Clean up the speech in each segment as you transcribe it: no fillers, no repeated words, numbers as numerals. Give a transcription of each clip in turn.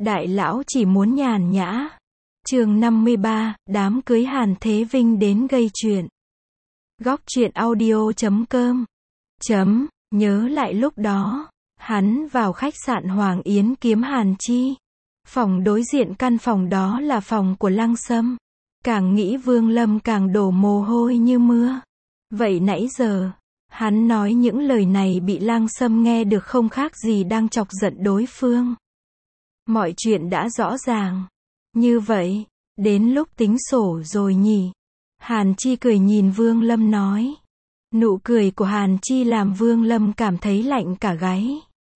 Đại lão chỉ muốn nhàn nhã. Chương 53, đám cưới Hàn Thế Vinh đến gây chuyện. Góc truyện audio.com. Nhớ lại lúc đó, hắn vào khách sạn Hoàng Yến kiếm Hàn Chi. Phòng đối diện căn phòng đó là phòng của Lăng Sâm. Càng nghĩ Vương Lâm càng đổ mồ hôi như mưa. Vậy nãy giờ, hắn nói những lời này bị Lăng Sâm nghe được không khác gì đang chọc giận đối phương. Mọi chuyện đã rõ ràng. Như vậy, đến lúc tính sổ rồi nhỉ? Hàn Chi cười nhìn Vương Lâm nói. Nụ cười của Hàn Chi làm Vương Lâm cảm thấy lạnh cả gáy.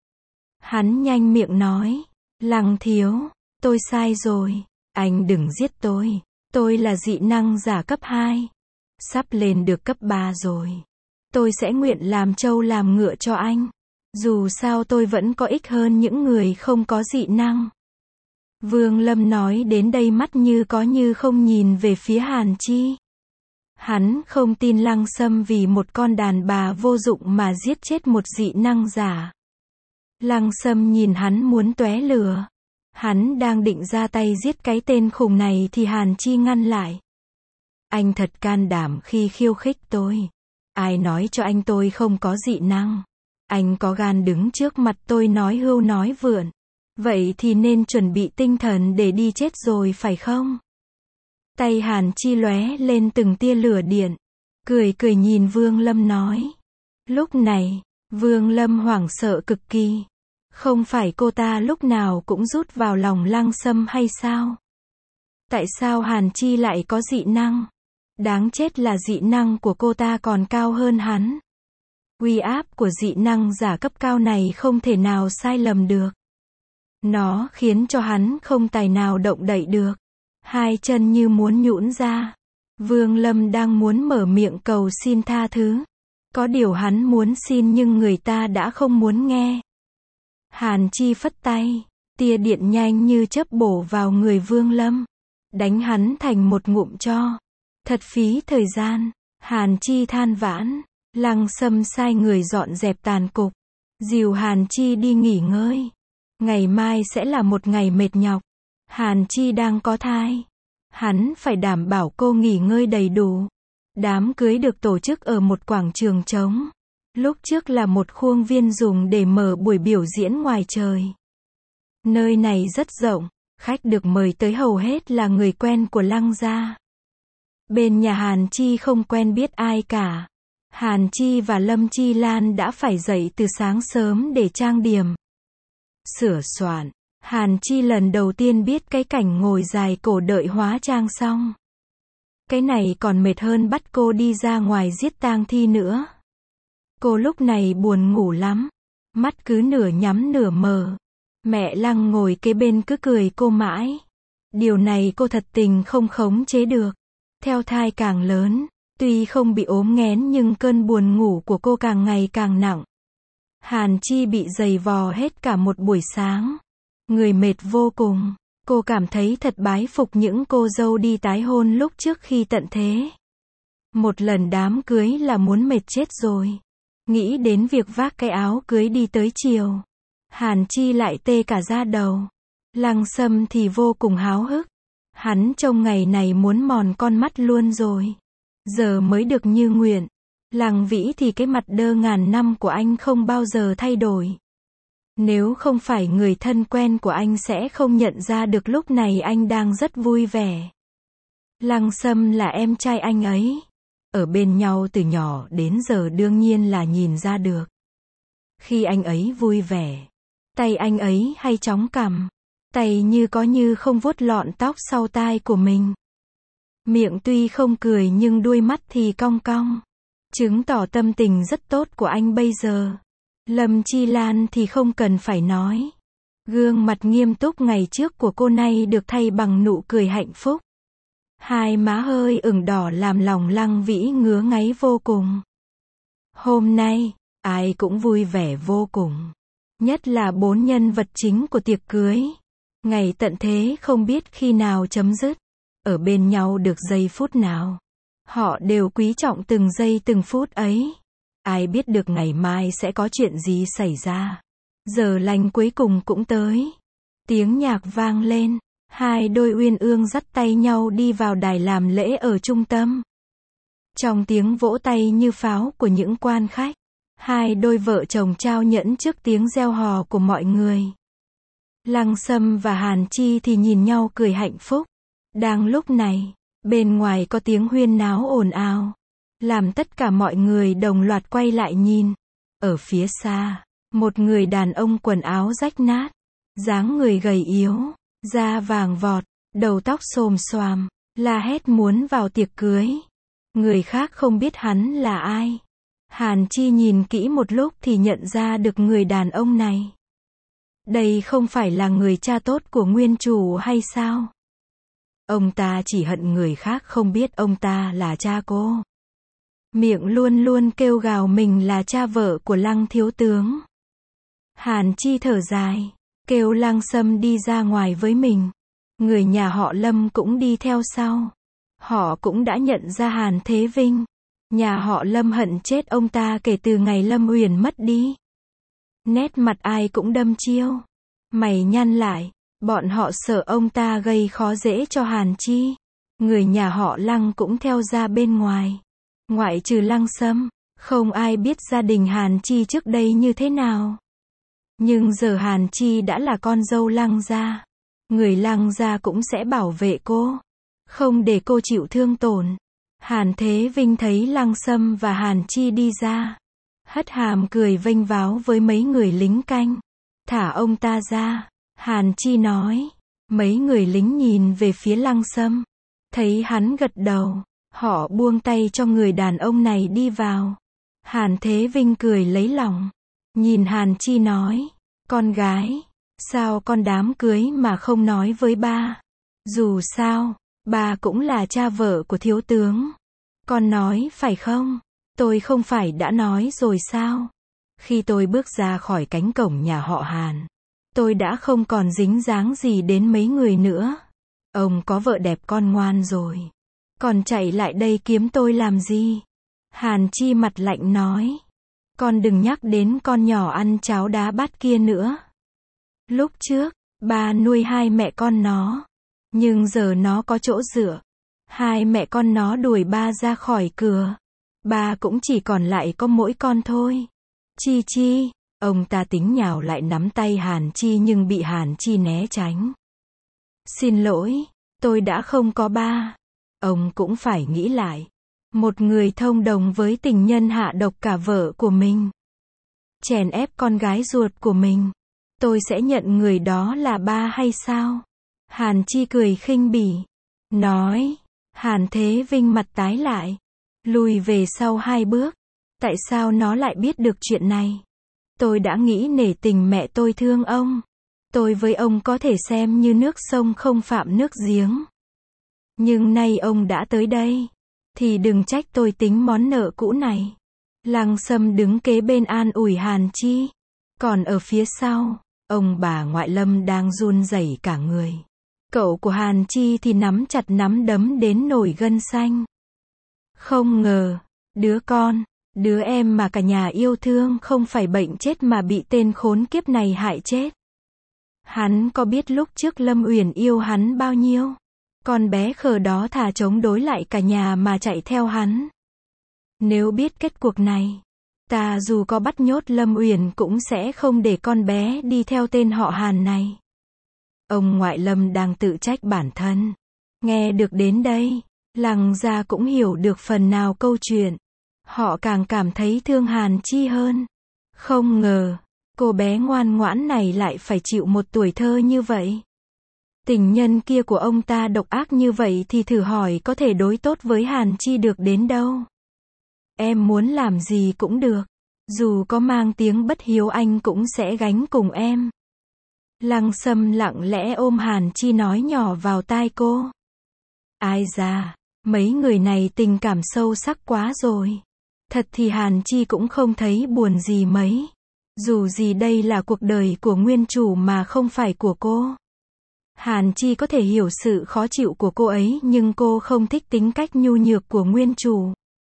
Hắn nhanh miệng nói. Lăng thiếu, tôi sai rồi. Anh đừng giết tôi. Tôi là dị năng giả cấp 2. Sắp lên được cấp 3 rồi. Tôi sẽ nguyện làm trâu làm ngựa cho anh. Dù sao tôi vẫn có ích hơn những người không có dị năng. Vương Lâm nói đến đây mắt như có như không nhìn về phía Hàn Chi. Hắn không tin Lăng Sâm vì một con đàn bà vô dụng mà giết chết một dị năng giả. Lăng Sâm nhìn hắn muốn tóe lửa. Hắn đang định ra tay giết cái tên khùng này thì Hàn Chi ngăn lại. Anh thật can đảm khi khiêu khích tôi. Ai nói cho anh tôi không có dị năng? Anh có gan đứng trước mặt tôi nói hưu nói vượn. Vậy thì nên chuẩn bị tinh thần để đi chết rồi phải không? Tay Hàn Chi lóe lên từng tia lửa điện. Cười cười nhìn Vương Lâm nói. Lúc này, Vương Lâm hoảng sợ cực kỳ. Không phải cô ta lúc nào cũng rút vào lòng Lăng Sâm hay sao? Tại sao Hàn Chi lại có dị năng? Đáng chết là dị năng của cô ta còn cao hơn hắn. Uy áp của dị năng giả cấp cao này không thể nào sai lầm được. Nó khiến cho hắn không tài nào động đậy được. Hai chân như muốn nhũn ra. Vương Lâm đang muốn mở miệng cầu xin tha thứ. Có điều hắn muốn xin nhưng người ta đã không muốn nghe. Hàn Chi phất tay. Tia điện nhanh như chớp bổ vào người Vương Lâm. Đánh hắn thành một ngụm tro. Thật phí thời gian. Hàn Chi than vãn. Lăng Sâm sai người dọn dẹp tàn cục. Dìu Hàn Chi đi nghỉ ngơi. Ngày mai sẽ là một ngày mệt nhọc. Hàn Chi đang có thai. Hắn phải đảm bảo cô nghỉ ngơi đầy đủ. Đám cưới được tổ chức ở một quảng trường trống. Lúc trước là một khuôn viên dùng để mở buổi biểu diễn ngoài trời. Nơi này rất rộng. Khách được mời tới hầu hết là người quen của Lăng gia. Bên nhà Hàn Chi không quen biết ai cả. Hàn Chi và Lâm Chi Lan đã phải dậy từ sáng sớm để trang điểm. Sửa soạn. Hàn Chi lần đầu tiên biết cái cảnh ngồi dài cổ đợi hóa trang xong. Cái này còn mệt hơn bắt cô đi ra ngoài giết tang thi nữa. Cô lúc này buồn ngủ lắm. Mắt cứ nửa nhắm nửa mở. Mẹ Lăng ngồi kế bên cứ cười cô mãi. Điều này cô thật tình không khống chế được. Theo thai càng lớn, tuy không bị ốm nghén nhưng cơn buồn ngủ của cô càng ngày càng nặng. Hàn Chi bị giày vò hết cả một buổi sáng. Người mệt vô cùng. Cô cảm thấy thật bái phục những cô dâu đi tái hôn lúc trước khi tận thế. Một lần đám cưới là muốn mệt chết rồi. Nghĩ đến việc vác cái áo cưới đi tới chiều. Hàn Chi lại tê cả da đầu. Lăng Sâm thì vô cùng háo hức. Hắn trông ngày này muốn mòn con mắt luôn rồi. Giờ mới được như nguyện. Lăng Vĩ thì cái mặt đơ ngàn năm của anh không bao giờ thay đổi. Nếu không phải người thân quen của anh sẽ không nhận ra được lúc này anh đang rất vui vẻ. Lăng Sâm là em trai anh ấy. Ở bên nhau từ nhỏ đến giờ đương nhiên là nhìn ra được. Khi anh ấy vui vẻ, tay anh ấy hay chóng cằm. Tay như có như không vuốt lọn tóc sau tai của mình. Miệng tuy không cười nhưng đuôi mắt thì cong cong. Chứng tỏ tâm tình rất tốt của anh bây giờ. Lâm Chi Lan thì không cần phải nói. Gương mặt nghiêm túc ngày trước của cô nay được thay bằng nụ cười hạnh phúc. Hai má hơi ửng đỏ làm lòng Lăng Vĩ ngứa ngáy vô cùng. Hôm nay, ai cũng vui vẻ vô cùng. Nhất là 4 nhân vật chính của tiệc cưới. Ngày tận thế không biết khi nào chấm dứt. Ở bên nhau được giây phút nào. Họ đều quý trọng từng giây từng phút ấy. Ai biết được ngày mai sẽ có chuyện gì xảy ra. Giờ lành cuối cùng cũng tới. Tiếng nhạc vang lên, hai đôi uyên ương dắt tay nhau đi vào đài làm lễ ở trung tâm. Trong tiếng vỗ tay như pháo của những quan khách, hai đôi vợ chồng trao nhẫn trước tiếng reo hò của mọi người. Lăng Sâm và Hàn Chi thì nhìn nhau cười hạnh phúc. Đang lúc này, bên ngoài có tiếng huyên náo ồn ào, làm tất cả mọi người đồng loạt quay lại nhìn. Ở phía xa, một người đàn ông quần áo rách nát, dáng người gầy yếu, da vàng vọt, đầu tóc xồm xoàm, la hét muốn vào tiệc cưới. Người khác không biết hắn là ai. Hàn Chi nhìn kỹ một lúc thì nhận ra được người đàn ông này. Đây không phải là người cha tốt của nguyên chủ hay sao? Ông ta chỉ hận người khác không biết ông ta là cha cô. Miệng luôn luôn kêu gào mình là cha vợ của Lăng thiếu tướng. Hàn Chi thở dài, kêu Lăng Sâm đi ra ngoài với mình. Người nhà họ Lâm cũng đi theo sau. Họ cũng đã nhận ra Hàn Thế Vinh. Nhà họ Lâm hận chết ông ta kể từ ngày Lâm Uyển mất đi. Nét mặt ai cũng đăm chiêu, mày nhăn lại, bọn họ sợ ông ta gây khó dễ cho Hàn Chi. Người nhà họ Lăng cũng theo ra bên ngoài. Ngoại trừ Lăng Sâm, không ai biết gia đình Hàn Chi trước đây như thế nào. Nhưng giờ Hàn Chi đã là con dâu Lăng gia. Người Lăng gia cũng sẽ bảo vệ cô, không để cô chịu thương tổn. Hàn Thế Vinh thấy Lăng Sâm và Hàn Chi đi ra, hất hàm cười vênh váo với mấy người lính canh. Thả ông ta ra, Hàn Chi nói. Mấy người lính nhìn về phía Lăng Sâm, thấy hắn gật đầu, họ buông tay cho người đàn ông này đi vào. Hàn Thế Vinh cười lấy lòng, nhìn Hàn Chi nói, con gái, sao con đám cưới mà không nói với ba? Dù sao, ba cũng là cha vợ của thiếu tướng. Con nói phải không? Tôi không phải đã nói rồi sao? Khi tôi bước ra khỏi cánh cổng nhà họ Hàn, tôi đã không còn dính dáng gì đến mấy người nữa. Ông có vợ đẹp con ngoan rồi, còn chạy lại đây kiếm tôi làm gì? Hàn Chi mặt lạnh nói. Con đừng nhắc đến con nhỏ ăn cháo đá bát kia nữa. Lúc trước, ba nuôi hai mẹ con nó, nhưng giờ nó có chỗ dựa. Hai mẹ con nó đuổi ba ra khỏi cửa. Ba cũng chỉ còn lại có mỗi con thôi. Chi Chi, ông ta tính nhào lại nắm tay Hàn Chi nhưng bị Hàn Chi né tránh. Xin lỗi, tôi đã không có ba. Ông cũng phải nghĩ lại. Một người thông đồng với tình nhân hạ độc cả vợ của mình, chèn ép con gái ruột của mình. Tôi sẽ nhận người đó là ba hay sao? Hàn Chi cười khinh bỉ, nói. Hàn Thế Vinh mặt tái lại, lùi về sau 2 bước. Tại sao nó lại biết được chuyện này? Tôi đã nghĩ nể tình mẹ tôi thương ông. Tôi với ông có thể xem như nước sông không phạm nước giếng. Nhưng nay ông đã tới đây, thì đừng trách tôi tính món nợ cũ này. Lăng Sâm đứng kế bên an ủi Hàn Chi. Còn ở phía sau, ông bà ngoại Lâm đang run rẩy cả người. Cậu của Hàn Chi thì nắm chặt nắm đấm đến nổi gân xanh. Không ngờ, đứa em mà cả nhà yêu thương không phải bệnh chết mà bị tên khốn kiếp này hại chết. Hắn có biết lúc trước Lâm Uyển yêu hắn bao nhiêu? Con bé khờ đó thà chống đối lại cả nhà mà chạy theo hắn. Nếu biết kết cuộc này, ta dù có bắt nhốt Lâm Uyển cũng sẽ không để con bé đi theo tên họ Hàn này. Ông ngoại Lâm đang tự trách bản thân. Nghe được đến đây, Lăng gia cũng hiểu được phần nào câu chuyện. Họ càng cảm thấy thương Hàn Chi hơn. Không ngờ, cô bé ngoan ngoãn này lại phải chịu một tuổi thơ như vậy. Tình nhân kia của ông ta độc ác như vậy thì thử hỏi có thể đối tốt với Hàn Chi được đến đâu. Em muốn làm gì cũng được. Dù có mang tiếng bất hiếu anh cũng sẽ gánh cùng em. Lăng Sâm lặng lẽ ôm Hàn Chi nói nhỏ vào tai cô. Ai da, mấy người này tình cảm sâu sắc quá rồi. Thật thì Hàn Chi cũng không thấy buồn gì mấy. Dù gì đây là cuộc đời của nguyên chủ mà không phải của cô. Hàn Chi có thể hiểu sự khó chịu của cô ấy nhưng cô không thích tính cách nhu nhược của nguyên chủ.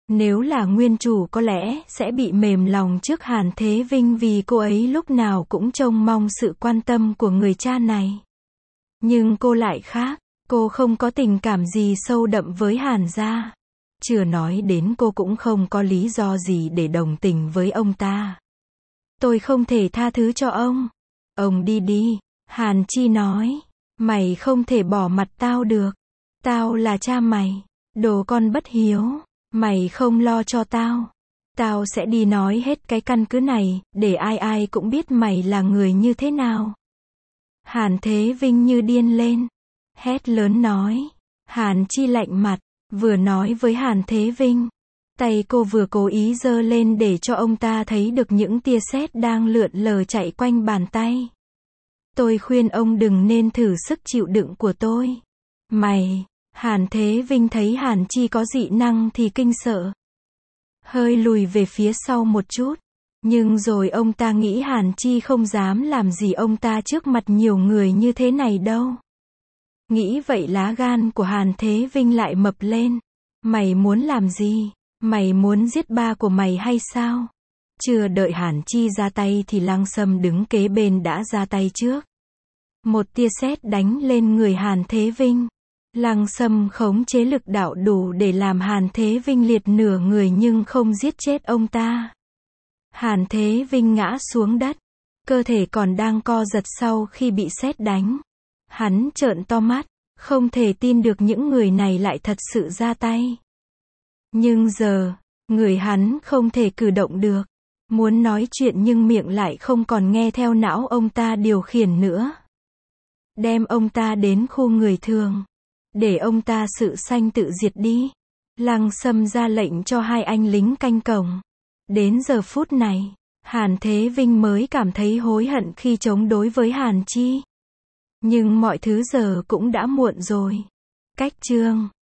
Nếu là nguyên chủ có lẽ sẽ bị mềm lòng trước Hàn Thế Vinh vì cô ấy lúc nào cũng trông mong sự quan tâm của người cha này. Nhưng cô lại khác, cô không có tình cảm gì sâu đậm với Hàn gia. Chưa nói đến cô cũng không có lý do gì để đồng tình với ông ta. Tôi không thể tha thứ cho ông. Ông đi đi, Hàn Chi nói. Mày không thể bỏ mặt tao được. Tao là cha mày. Đồ con bất hiếu. Mày không lo cho tao. Tao sẽ đi nói hết cái căn cứ này, để ai ai cũng biết mày là người như thế nào. Hàn Thế Vinh như điên lên. Hét lớn nói. Hàn Chi lạnh mặt, vừa nói với Hàn Thế Vinh. Tay cô vừa cố ý giơ lên để cho ông ta thấy được những tia sét đang lượn lờ chạy quanh bàn tay. Tôi khuyên ông đừng nên thử sức chịu đựng của tôi. Mày, Hàn Thế Vinh thấy Hàn Chi có dị năng thì kinh sợ. Hơi lùi về phía sau một chút. Nhưng rồi ông ta nghĩ Hàn Chi không dám làm gì ông ta trước mặt nhiều người như thế này đâu. Nghĩ vậy lá gan của Hàn Thế Vinh lại mập lên. Mày muốn làm gì? Mày muốn giết ba của mày hay sao? Chưa đợi Hàn Chi ra tay thì Lăng Sâm đứng kế bên đã ra tay trước. Một tia sét đánh lên người Hàn Thế Vinh. Lăng Sâm khống chế lực đạo đủ để làm Hàn Thế Vinh liệt nửa người nhưng không giết chết ông ta. Hàn Thế Vinh ngã xuống đất. Cơ thể còn đang co giật sau khi bị sét đánh. Hắn trợn to mắt, không thể tin được những người này lại thật sự ra tay. Nhưng giờ, người hắn không thể cử động được. Muốn nói chuyện nhưng miệng lại không còn nghe theo não ông ta điều khiển nữa. Đem ông ta đến khu người thường. Để ông ta sự sanh tự diệt đi. Lăng Sâm ra lệnh cho hai anh lính canh cổng. Đến giờ phút này, Hàn Thế Vinh mới cảm thấy hối hận khi chống đối với Hàn Chi. Nhưng mọi thứ giờ cũng đã muộn rồi. Cách chương